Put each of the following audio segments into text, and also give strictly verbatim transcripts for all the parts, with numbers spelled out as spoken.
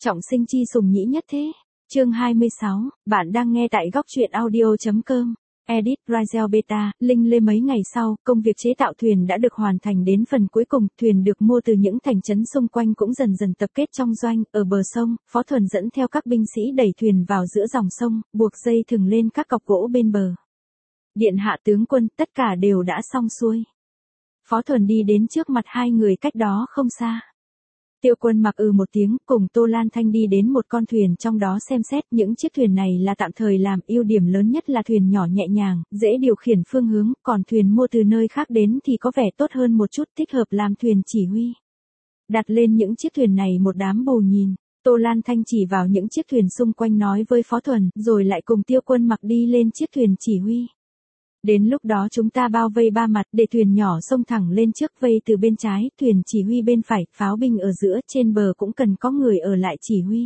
Trọng sinh chi sùng nhĩ nhất thế. Chương hai mươi sáu, bạn đang nghe tại góc truyện audio.com. Edit Razel Beta, Linh Lê mấy ngày sau, công việc chế tạo thuyền đã được hoàn thành đến phần cuối cùng, thuyền được mua từ những thành trấn xung quanh cũng dần dần tập kết trong doanh, ở bờ sông, Phó Thuần dẫn theo các binh sĩ đẩy thuyền vào giữa dòng sông, buộc dây thừng lên các cọc gỗ bên bờ. Điện hạ tướng quân, tất cả đều đã xong xuôi. Phó Thuần đi đến trước mặt hai người cách đó không xa. Tiêu Quân mặc ừ một tiếng, cùng Tô Lan Thanh đi đến một con thuyền trong đó xem xét, những chiếc thuyền này là tạm thời làm, ưu điểm lớn nhất là thuyền nhỏ nhẹ nhàng, dễ điều khiển phương hướng, còn thuyền mua từ nơi khác đến thì có vẻ tốt hơn một chút, thích hợp làm thuyền chỉ huy. Đặt lên những chiếc thuyền này một đám bồ nhìn, Tô Lan Thanh chỉ vào những chiếc thuyền xung quanh nói với Phó Thuần, rồi lại cùng Tiêu Quân mặc đi lên chiếc thuyền chỉ huy. Đến lúc đó chúng ta bao vây ba mặt, để thuyền nhỏ xông thẳng lên trước, vây từ bên trái, thuyền chỉ huy bên phải, pháo binh ở giữa, trên bờ cũng cần có người ở lại chỉ huy.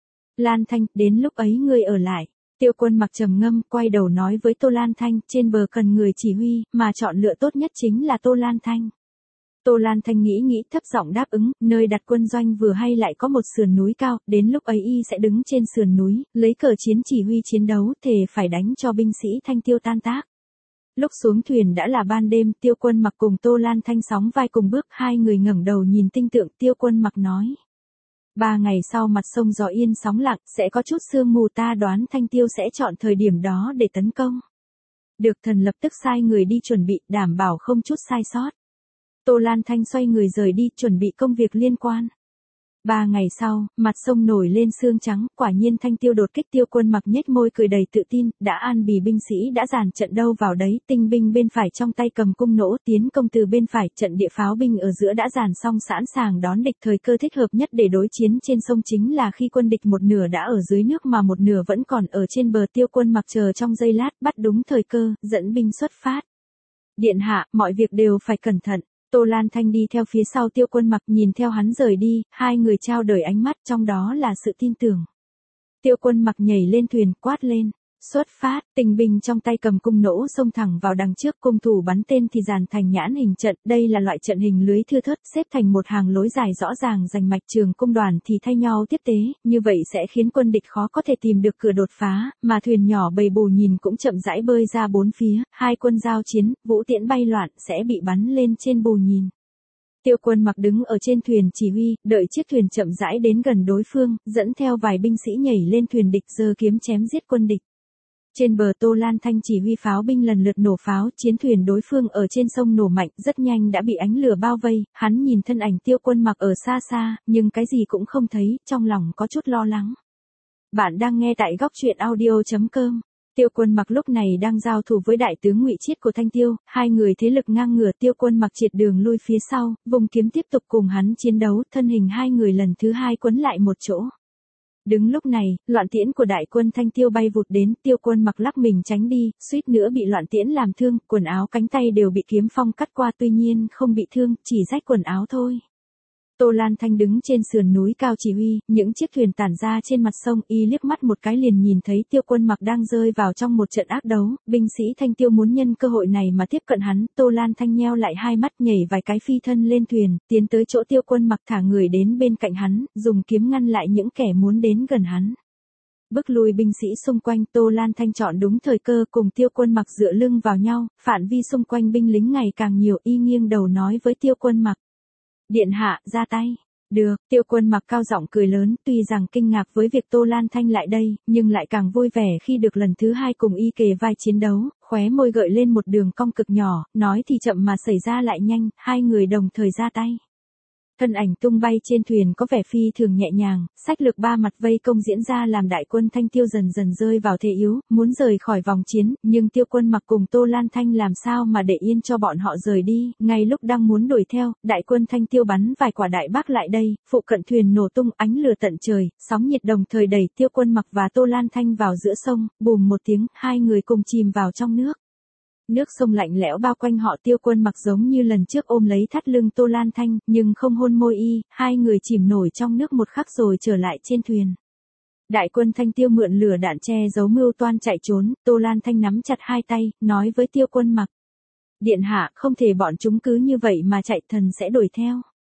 Lan Thanh, đến lúc ấy ngươi ở lại. Tiêu Quân mặc trầm ngâm, quay đầu nói với Tô Lan Thanh, trên bờ cần người chỉ huy, mà chọn lựa tốt nhất chính là Tô Lan Thanh. Tô Lan Thanh nghĩ nghĩ thấp giọng đáp ứng, nơi đặt quân doanh vừa hay lại có một sườn núi cao, đến lúc ấy y sẽ đứng trên sườn núi, lấy cờ chiến chỉ huy chiến đấu, thề phải đánh cho binh sĩ Thanh Tiêu tan tác. Lúc xuống thuyền đã là ban đêm, Tiêu Quân mặc cùng Tô Lan Thanh sóng vai cùng bước, hai người ngẩng đầu nhìn tinh tượng, Tiêu Quân mặc nói. Ba ngày sau mặt sông gió yên sóng lặng, sẽ có chút sương mù, ta đoán Thanh Tiêu sẽ chọn thời điểm đó để tấn công. Được, thần lập tức sai người đi chuẩn bị, đảm bảo không chút sai sót. Tô Lan Thanh xoay người rời đi, chuẩn bị công việc liên quan. Ba ngày sau, mặt sông nổi lên sương trắng, quả nhiên Thanh Tiêu đột kích. Tiêu Quân mặc nhếch môi cười đầy tự tin, đã an bì binh sĩ đã dàn trận đâu vào đấy, tinh binh bên phải trong tay cầm cung nỗ, tiến công từ bên phải, trận địa pháo binh ở giữa đã dàn xong sẵn sàng đón địch. Thời cơ thích hợp nhất để đối chiến trên sông chính là khi quân địch một nửa đã ở dưới nước mà một nửa vẫn còn ở trên bờ. Tiêu Quân mặc chờ trong giây lát, bắt đúng thời cơ, dẫn binh xuất phát. Điện hạ, mọi việc đều phải cẩn thận. Tô Lan Thanh đi theo phía sau Tiêu Quân mặc, nhìn theo hắn rời đi, hai người trao đổi ánh mắt, trong đó là sự tin tưởng. Tiêu Quân mặc nhảy lên thuyền, quát lên, xuất phát, tinh binh trong tay cầm cung nỗ xông thẳng vào đằng trước, cung thủ bắn tên thì dàn thành nhãn hình trận, đây là loại trận hình lưới thưa thớt, xếp thành một hàng lối dài rõ ràng rành mạch, trường cung đoàn thì thay nhau tiếp tế, như vậy sẽ khiến quân địch khó có thể tìm được cửa đột phá, mà thuyền nhỏ bầy bù nhìn cũng chậm rãi bơi ra bốn phía, hai quân giao chiến, vũ tiễn bay loạn sẽ bị bắn lên trên bù nhìn. Tiêu Quân mặc đứng ở trên thuyền chỉ huy, đợi chiếc thuyền chậm rãi đến gần đối phương, dẫn theo vài binh sĩ nhảy lên thuyền địch, giơ kiếm chém giết quân địch. Trên bờ Tô Lan Thanh chỉ huy pháo binh lần lượt nổ pháo, chiến thuyền đối phương ở trên sông nổ mạnh, rất nhanh đã bị ánh lửa bao vây, hắn nhìn thân ảnh Tiêu Quân mặc ở xa xa, nhưng cái gì cũng không thấy, trong lòng có chút lo lắng. Bạn đang nghe tại góc truyện audio.com. Tiêu Quân mặc lúc này đang giao thủ với đại tướng Ngụy Chiết của Thanh Tiêu, hai người thế lực ngang ngửa. Tiêu Quân mặc triệt đường lui phía sau, vùng kiếm tiếp tục cùng hắn chiến đấu, thân hình hai người lần thứ hai quấn lại một chỗ. Đứng lúc này, loạn tiễn của đại quân Thanh Tiêu bay vụt đến, Tiêu Quân mặc lắc mình tránh đi, suýt nữa bị loạn tiễn làm thương, quần áo cánh tay đều bị kiếm phong cắt qua, tuy nhiên không bị thương, chỉ rách quần áo thôi. Tô Lan Thanh đứng trên sườn núi cao chỉ huy, những chiếc thuyền tản ra trên mặt sông, y liếc mắt một cái liền nhìn thấy Tiêu Quân mặc đang rơi vào trong một trận ác đấu, binh sĩ Thanh Tiêu muốn nhân cơ hội này mà tiếp cận hắn. Tô Lan Thanh nheo lại hai mắt, nhảy vài cái phi thân lên thuyền, tiến tới chỗ Tiêu Quân mặc, thả người đến bên cạnh hắn, dùng kiếm ngăn lại những kẻ muốn đến gần hắn. Bức lui binh sĩ xung quanh, Tô Lan Thanh chọn đúng thời cơ, cùng Tiêu Quân mặc dựa lưng vào nhau, phạm vi xung quanh binh lính ngày càng nhiều, y nghiêng đầu nói với Tiêu Quân mặc. Điện hạ, ra tay. Được, Tiêu Quân mặc cao giọng cười lớn, tuy rằng kinh ngạc với việc Tô Lan Thanh lại đây, nhưng lại càng vui vẻ khi được lần thứ hai cùng y kề vai chiến đấu, khóe môi gợi lên một đường cong cực nhỏ, nói thì chậm mà xảy ra lại nhanh, hai người đồng thời ra tay. Thân ảnh tung bay trên thuyền có vẻ phi thường nhẹ nhàng, sách lược ba mặt vây công diễn ra làm đại quân Thanh Tiêu dần dần rơi vào thế yếu, muốn rời khỏi vòng chiến, nhưng Tiêu Quân mặc cùng Tô Lan Thanh làm sao mà để yên cho bọn họ rời đi, ngay lúc đang muốn đuổi theo, đại quân Thanh Tiêu bắn vài quả đại bác lại đây, phụ cận thuyền nổ tung, ánh lửa tận trời, sóng nhiệt đồng thời đẩy Tiêu Quân mặc và Tô Lan Thanh vào giữa sông, bùm một tiếng, hai người cùng chìm vào trong nước. Nước sông lạnh lẽo bao quanh họ. Tiêu Quân mặc giống như lần trước ôm lấy thắt lưng Tô Lan Thanh, nhưng không hôn môi y, hai người chìm nổi trong nước một khắc rồi trở lại trên thuyền. Đại quân Thanh Tiêu mượn lửa đạn che giấu mưu toan chạy trốn, Tô Lan Thanh nắm chặt hai tay, nói với Tiêu Quân mặc. Điện hạ, không thể bọn chúng cứ như vậy mà chạy, thần sẽ đuổi theo.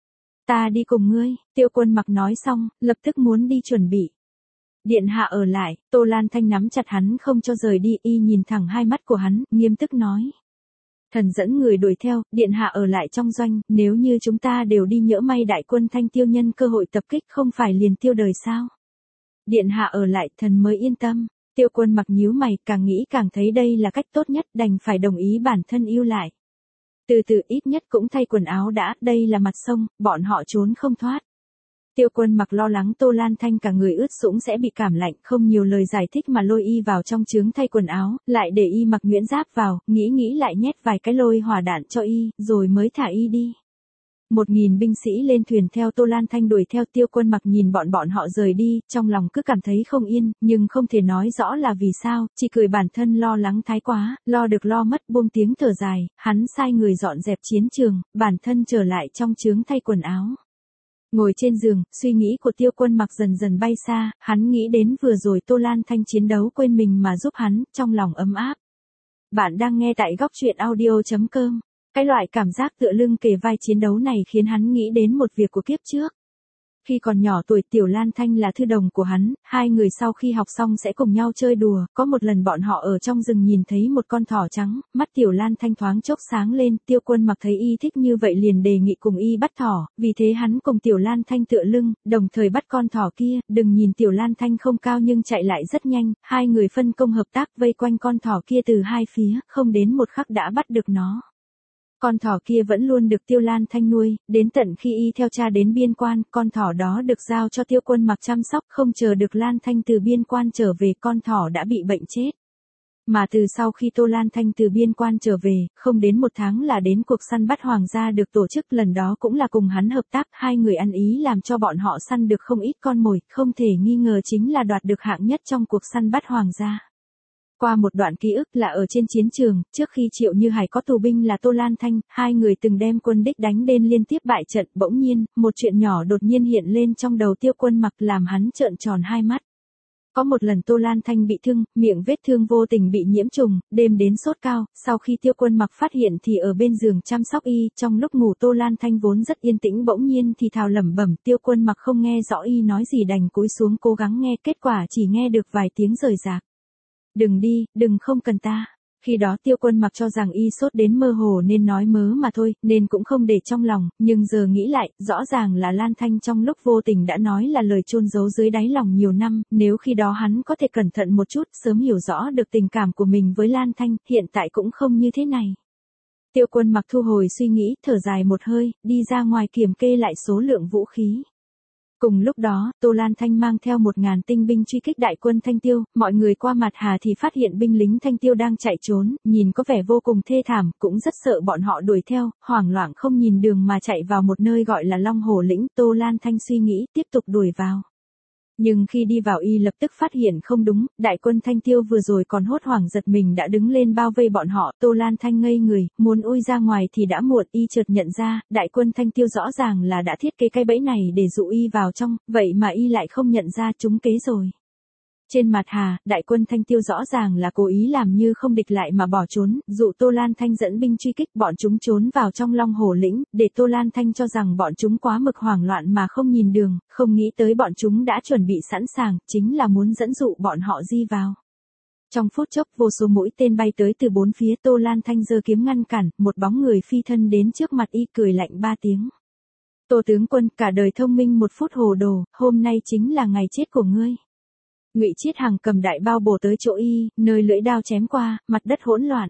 Ta đi cùng ngươi, Tiêu Quân Mặc nói xong, lập tức muốn đi chuẩn bị. Điện hạ ở lại, Tô Lan Thanh nắm chặt hắn không cho rời đi, y nhìn thẳng hai mắt của hắn, nghiêm túc nói. Thần dẫn người đuổi theo, điện hạ ở lại trong doanh, nếu như chúng ta đều đi nhỡ may đại quân Thanh Tiêu nhân cơ hội tập kích không phải liền tiêu đời sao? Điện hạ ở lại, thần mới yên tâm. Tiêu Quân Mặc nhíu mày, càng nghĩ càng thấy đây là cách tốt nhất, đành phải đồng ý bản thân yêu lại. Từ từ ít nhất cũng thay quần áo đã, đây là mặt sông, bọn họ trốn không thoát. Tiêu Quân Mặc lo lắng Tô Lan Thanh cả người ướt sũng sẽ bị cảm lạnh, không nhiều lời giải thích mà lôi y vào trong trướng thay quần áo, lại để y mặc nhuyễn giáp vào, nghĩ nghĩ lại nhét vài cái lôi hỏa đạn cho y, rồi mới thả y đi. Một nghìn binh sĩ lên thuyền theo Tô Lan Thanh đuổi theo. Tiêu Quân Mặc nhìn bọn bọn họ rời đi, trong lòng cứ cảm thấy không yên, nhưng không thể nói rõ là vì sao, chỉ cười bản thân lo lắng thái quá, lo được lo mất, buông tiếng thở dài, hắn sai người dọn dẹp chiến trường, bản thân trở lại trong trướng thay quần áo. Ngồi trên giường, suy nghĩ của Tiêu Quân Mặc dần dần bay xa, hắn nghĩ đến vừa rồi Tô Lan Thanh chiến đấu quên mình mà giúp hắn, trong lòng ấm áp. Bạn đang nghe tại góc truyện audio chấm com. Cái loại cảm giác tựa lưng kề vai chiến đấu này khiến hắn nghĩ đến một việc của kiếp trước. Khi còn nhỏ tuổi Tiểu Lan Thanh là thư đồng của hắn, hai người sau khi học xong sẽ cùng nhau chơi đùa, có một lần bọn họ ở trong rừng nhìn thấy một con thỏ trắng, mắt Tiểu Lan Thanh thoáng chốc sáng lên, Tiêu Quân Mặc thấy y thích như vậy liền đề nghị cùng y bắt thỏ, vì thế hắn cùng Tiểu Lan Thanh tựa lưng, đồng thời bắt con thỏ kia, đừng nhìn Tiểu Lan Thanh không cao nhưng chạy lại rất nhanh, hai người phân công hợp tác vây quanh con thỏ kia từ hai phía, không đến một khắc đã bắt được nó. Con thỏ kia vẫn luôn được Tiêu Lan Thanh nuôi, đến tận khi y theo cha đến biên quan, con thỏ đó được giao cho Tiêu Quân Mặc chăm sóc, không chờ được Lan Thanh từ biên quan trở về, con thỏ đã bị bệnh chết. Mà từ sau khi Tô Lan Thanh từ biên quan trở về, không đến một tháng là đến cuộc săn bắt hoàng gia được tổ chức, lần đó cũng là cùng hắn hợp tác, hai người ăn ý làm cho bọn họ săn được không ít con mồi, không thể nghi ngờ chính là đoạt được hạng nhất trong cuộc săn bắt hoàng gia. Qua một đoạn ký ức là ở trên chiến trường, trước khi Triệu Như Hải có tù binh là Tô Lan Thanh, hai người từng đem quân đích đánh đến liên tiếp bại trận, bỗng nhiên, một chuyện nhỏ đột nhiên hiện lên trong đầu Tiêu Quân Mặc làm hắn trợn tròn hai mắt. Có một lần Tô Lan Thanh bị thương, miệng vết thương vô tình bị nhiễm trùng, đêm đến sốt cao, sau khi Tiêu Quân Mặc phát hiện thì ở bên giường chăm sóc y, trong lúc ngủ Tô Lan Thanh vốn rất yên tĩnh bỗng nhiên thì thào lẩm bẩm, Tiêu Quân Mặc không nghe rõ y nói gì đành cúi xuống cố gắng nghe, kết quả chỉ nghe được vài tiếng rời rạc. Đừng đi, đừng không cần ta. Khi đó Tiêu Quân Mặc cho rằng y sốt đến mơ hồ nên nói mớ mà thôi, nên cũng không để trong lòng, nhưng giờ nghĩ lại, rõ ràng là Lan Thanh trong lúc vô tình đã nói là lời chôn giấu dưới đáy lòng nhiều năm, nếu khi đó hắn có thể cẩn thận một chút, sớm hiểu rõ được tình cảm của mình với Lan Thanh, hiện tại cũng không như thế này. Tiêu Quân Mặc thu hồi suy nghĩ, thở dài một hơi, đi ra ngoài kiểm kê lại số lượng vũ khí. Cùng lúc đó, Tô Lan Thanh mang theo một ngàn tinh binh truy kích đại quân Thanh Tiêu, mọi người qua mặt hà thì phát hiện binh lính Thanh Tiêu đang chạy trốn, nhìn có vẻ vô cùng thê thảm, cũng rất sợ bọn họ đuổi theo, hoảng loạn không nhìn đường mà chạy vào một nơi gọi là Long Hồ Lĩnh. Tô Lan Thanh suy nghĩ, tiếp tục đuổi vào. Nhưng khi đi vào y lập tức phát hiện không đúng, đại quân Thanh Tiêu vừa rồi còn hốt hoảng giật mình đã đứng lên bao vây bọn họ, Tô Lan Thanh ngây người, muốn ui ra ngoài thì đã muộn, y chợt nhận ra, đại quân Thanh Tiêu rõ ràng là đã thiết kế cái bẫy này để dụ y vào trong, vậy mà y lại không nhận ra trúng kế rồi. Trên mặt hà, đại quân Thanh Tiêu rõ ràng là cố ý làm như không địch lại mà bỏ trốn, dụ Tô Lan Thanh dẫn binh truy kích, bọn chúng trốn vào trong Long Hồ Lĩnh, để Tô Lan Thanh cho rằng bọn chúng quá mực hoảng loạn mà không nhìn đường, không nghĩ tới bọn chúng đã chuẩn bị sẵn sàng, chính là muốn dẫn dụ bọn họ di vào. Trong phút chốc vô số mũi tên bay tới từ bốn phía, Tô Lan Thanh giơ kiếm ngăn cản, một bóng người phi thân đến trước mặt y cười lạnh ba tiếng. Tô tướng quân, cả đời thông minh một phút hồ đồ, hôm nay chính là ngày chết của ngươi. Ngụy Chiết Hằng cầm đại bao bổ tới chỗ y, nơi lưỡi đao chém qua, mặt đất hỗn loạn.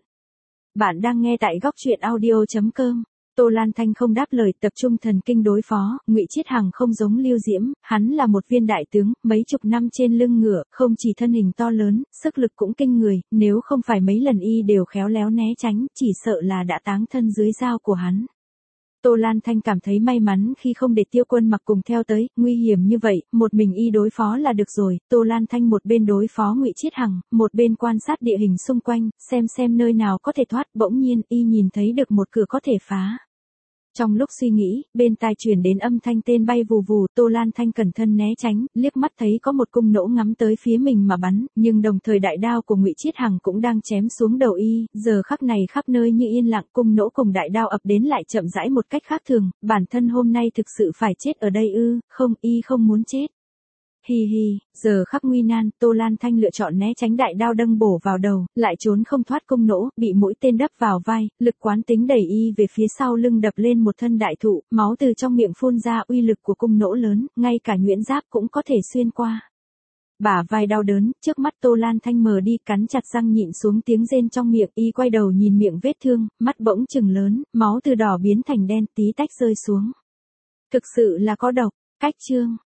Bạn đang nghe tại góc truyện audio chấm com. Tô Lan Thanh không đáp lời, tập trung thần kinh đối phó. Ngụy Chiết Hằng không giống Lưu Diễm, hắn là một viên đại tướng, mấy chục năm trên lưng ngựa, không chỉ thân hình to lớn, sức lực cũng kinh người, nếu không phải mấy lần y đều khéo léo né tránh, chỉ sợ là đã táng thân dưới dao của hắn. Tô Lan Thanh cảm thấy may mắn khi không để Tiêu Quân Mặc cùng theo tới, nguy hiểm như vậy, một mình y đối phó là được rồi. Tô Lan Thanh một bên đối phó Ngụy Chiết Hằng, một bên quan sát địa hình xung quanh, xem xem nơi nào có thể thoát, bỗng nhiên y nhìn thấy được một cửa có thể phá. Trong lúc suy nghĩ, bên tai truyền đến âm thanh tên bay vù vù, Tô Lan Thanh cẩn thân né tránh, liếc mắt thấy có một cung nỗ ngắm tới phía mình mà bắn, nhưng đồng thời đại đao của Ngụy Chiết Hằng cũng đang chém xuống đầu y, giờ khắc này khắp nơi như yên lặng, cung nỗ cùng đại đao ập đến lại chậm rãi một cách khác thường, bản thân hôm nay thực sự phải chết ở đây ư? Không, y không muốn chết. Hi hi, giờ khắc nguy nan, Tô Lan Thanh lựa chọn né tránh đại đao đâm bổ vào đầu, lại trốn không thoát cung nỗ, bị mũi tên đâm vào vai, lực quán tính đẩy y về phía sau lưng đập lên một thân đại thụ, máu từ trong miệng phun ra, uy lực của cung nỗ lớn, ngay cả nhuyễn giáp cũng có thể xuyên qua. Bả vai đau đớn, trước mắt Tô Lan Thanh mờ đi, cắn chặt răng nhịn xuống tiếng rên trong miệng, y quay đầu nhìn miệng vết thương, mắt bỗng trừng lớn, máu từ đỏ biến thành đen, tí tách rơi xuống. Thực sự là có độc. Cách chương